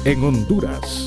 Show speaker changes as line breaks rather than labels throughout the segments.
en Honduras.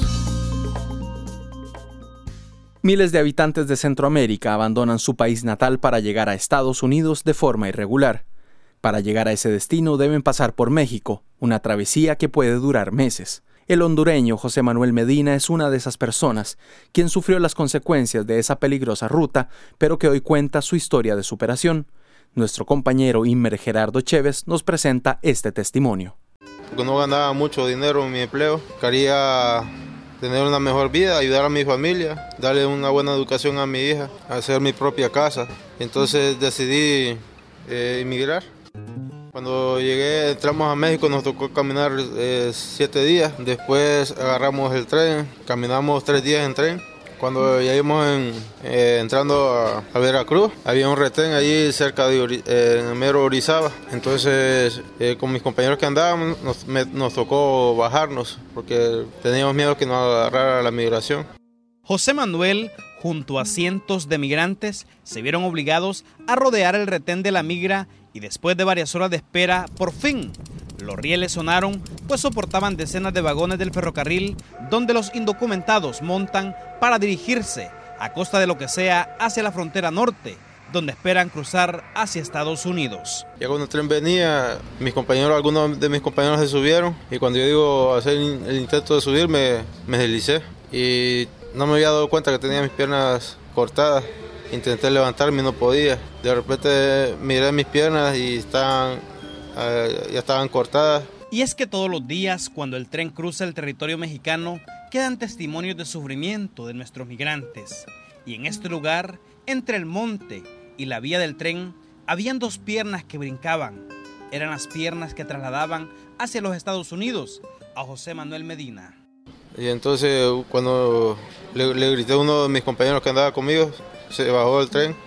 Miles de habitantes de Centroamérica abandonan su país natal para llegar a Estados Unidos de forma irregular. Para llegar a ese destino deben pasar por México, una travesía que puede durar meses. El hondureño José Manuel Medina es una de esas personas, quien sufrió las consecuencias de esa peligrosa ruta, pero que hoy cuenta su historia de superación. Nuestro compañero Inmer Gerardo Chévez nos presenta este testimonio.
Porque no ganaba mucho dinero en mi empleo, quería tener una mejor vida, ayudar a mi familia, darle una buena educación a mi hija, hacer mi propia casa. Entonces decidí emigrar. Cuando llegué, entramos a México, nos tocó caminar 7 días. Después agarramos el tren, caminamos 3 días en tren. Cuando ya íbamos entrando a Veracruz, había un retén allí cerca de en mero Orizaba. Entonces, con mis compañeros que andábamos, nos tocó bajarnos porque teníamos miedo que nos agarrara la migración.
José Manuel, junto a cientos de migrantes, se vieron obligados a rodear el retén de la migra y después de varias horas de espera, por fin, los rieles sonaron, pues soportaban decenas de vagones del ferrocarril donde los indocumentados montan para dirigirse, a costa de lo que sea, hacia la frontera norte, donde esperan cruzar hacia Estados Unidos.
Ya cuando el tren venía, algunos de mis compañeros se subieron y cuando yo digo hacer el intento de subir, me deslicé y no me había dado cuenta que tenía mis piernas cortadas. Intenté levantarme y no podía. De repente miré mis piernas y ya estaban cortadas.
Y es que todos los días, cuando el tren cruza el territorio mexicano, quedan testimonios de sufrimiento de nuestros migrantes. Y en este lugar, entre el monte y la vía del tren, habían 2 piernas que brincaban. Eran las piernas que trasladaban hacia los Estados Unidos a José Manuel Medina.
Y entonces cuando le grité a uno de mis compañeros que andaba conmigo, se bajó del tren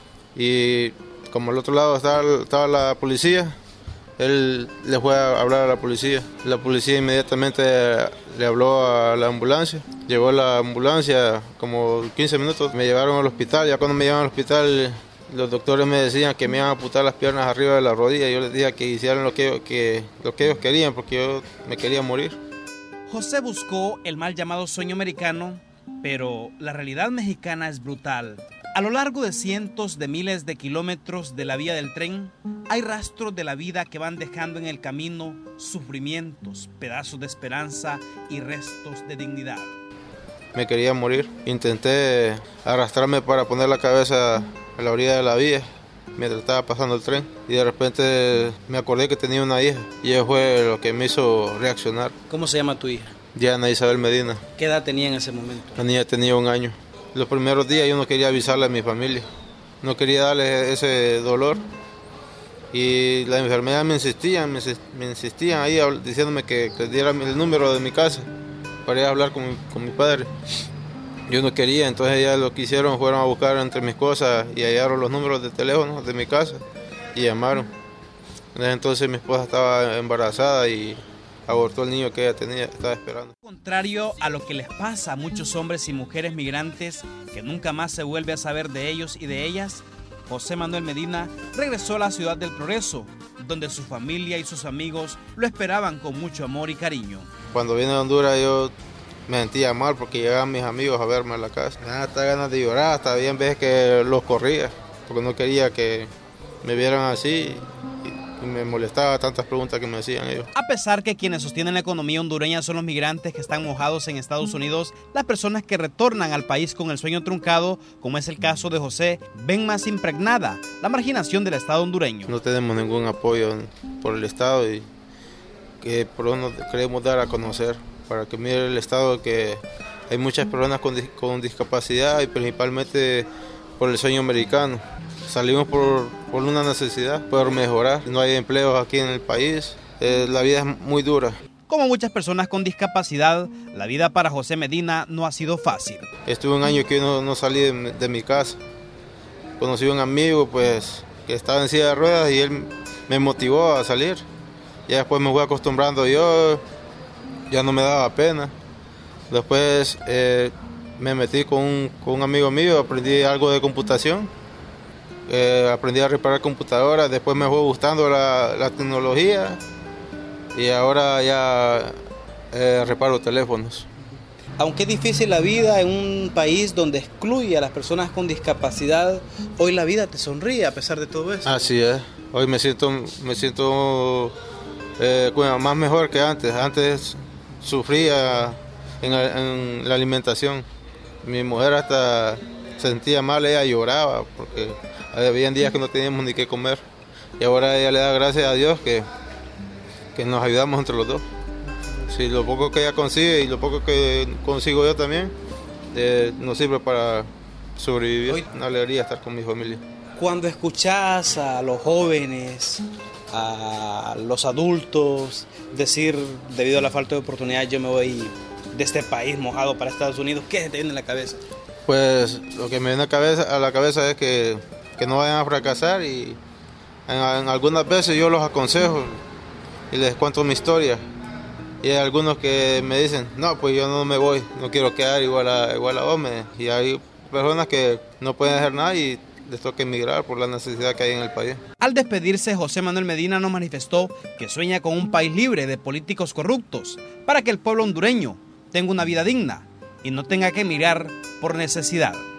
y como al otro lado estaba la policía, él le fue a hablar a la policía. La policía inmediatamente le habló a la ambulancia. Llegó la ambulancia, como 15 minutos, me llevaron al hospital. Ya cuando me llevaron al hospital, los doctores me decían que me iban a amputar las piernas arriba de la rodilla. Yo les dije que hicieran lo que ellos querían, porque yo me quería morir.
José buscó el mal llamado sueño americano, pero la realidad mexicana es brutal. A lo largo de cientos de miles de kilómetros de la vía del tren, hay rastros de la vida que van dejando en el camino sufrimientos, pedazos de esperanza y restos de dignidad.
Me quería morir. Intenté arrastrarme para poner la cabeza a la orilla de la vía mientras estaba pasando el tren y de repente me acordé que tenía una hija y eso fue lo que me hizo reaccionar.
¿Cómo se llama tu hija?
Diana Isabel Medina.
¿Qué edad tenía en ese momento?
La niña tenía 1 año. Los primeros días yo no quería avisarle a mi familia, no quería darle ese dolor y la enfermera me insistían ahí diciéndome que diera el número de mi casa para ir a hablar con mi padre. Yo no quería, entonces ellas lo que hicieron fueron a buscar entre mis cosas y hallaron los números de teléfono de mi casa y llamaron. Entonces mi esposa estaba embarazada y abortó el niño que ella estaba esperando.
Contrario a lo que les pasa a muchos hombres y mujeres migrantes que nunca más se vuelve a saber de ellos y de ellas, José Manuel Medina regresó a la ciudad del Progreso, donde su familia y sus amigos lo esperaban con mucho amor y cariño.
Cuando vine a Honduras yo me sentía mal porque llegaban mis amigos a verme a la casa. Me daba hasta ganas de llorar, hasta bien veces que los corría, porque no quería que me vieran así. Y me molestaba tantas preguntas que me hacían ellos.
A pesar que quienes sostienen la economía hondureña son los migrantes que están mojados en Estados Unidos, las personas que retornan al país con el sueño truncado, como es el caso de José, ven más impregnada la marginación del Estado hondureño.
No tenemos ningún apoyo por el Estado y que por lo menos queremos dar a conocer para que mire el Estado que hay muchas personas con discapacidad y principalmente por el sueño americano. Salimos por una necesidad, por mejorar. No hay empleos aquí en el país. La vida es muy dura.
Como muchas personas con discapacidad, la vida para José Medina no ha sido fácil.
Estuve 1 año que no salí de mi casa. Conocí a un amigo pues, que estaba en silla de ruedas y él me motivó a salir. Ya después me fui acostumbrando yo, ya no me daba pena. Después me metí con un amigo mío, aprendí algo de computación. Aprendí a reparar computadoras, después me fue gustando la tecnología y ahora ya reparo teléfonos.
Aunque es difícil la vida en un país donde excluye a las personas con discapacidad, hoy la vida te sonríe a pesar de todo eso.
Así es. Hoy me siento más mejor que antes. Antes sufría en la alimentación. Mi mujer hasta sentía mal, ella lloraba porque había días que no teníamos ni qué comer. Y ahora ella le da gracias a Dios que nos ayudamos entre los dos. Si lo poco que ella consigue y lo poco que consigo yo también, nos sirve para sobrevivir. Una alegría estar con mi familia.
Cuando escuchás a los jóvenes, a los adultos decir, debido a la falta de oportunidad, yo me voy de este país mojado para Estados Unidos, ¿qué te viene en la cabeza?
Pues lo que me viene a la cabeza es que no vayan a fracasar, y en algunas veces yo los aconsejo y les cuento mi historia. Y hay algunos que me dicen, no, pues yo no me voy, no quiero quedar igual a vos. Y hay personas que no pueden hacer nada y les toca emigrar por la necesidad que hay en el país.
Al despedirse, José Manuel Medina nos manifestó que sueña con un país libre de políticos corruptos para que el pueblo hondureño tenga una vida digna y no tenga que emigrar por necesidad.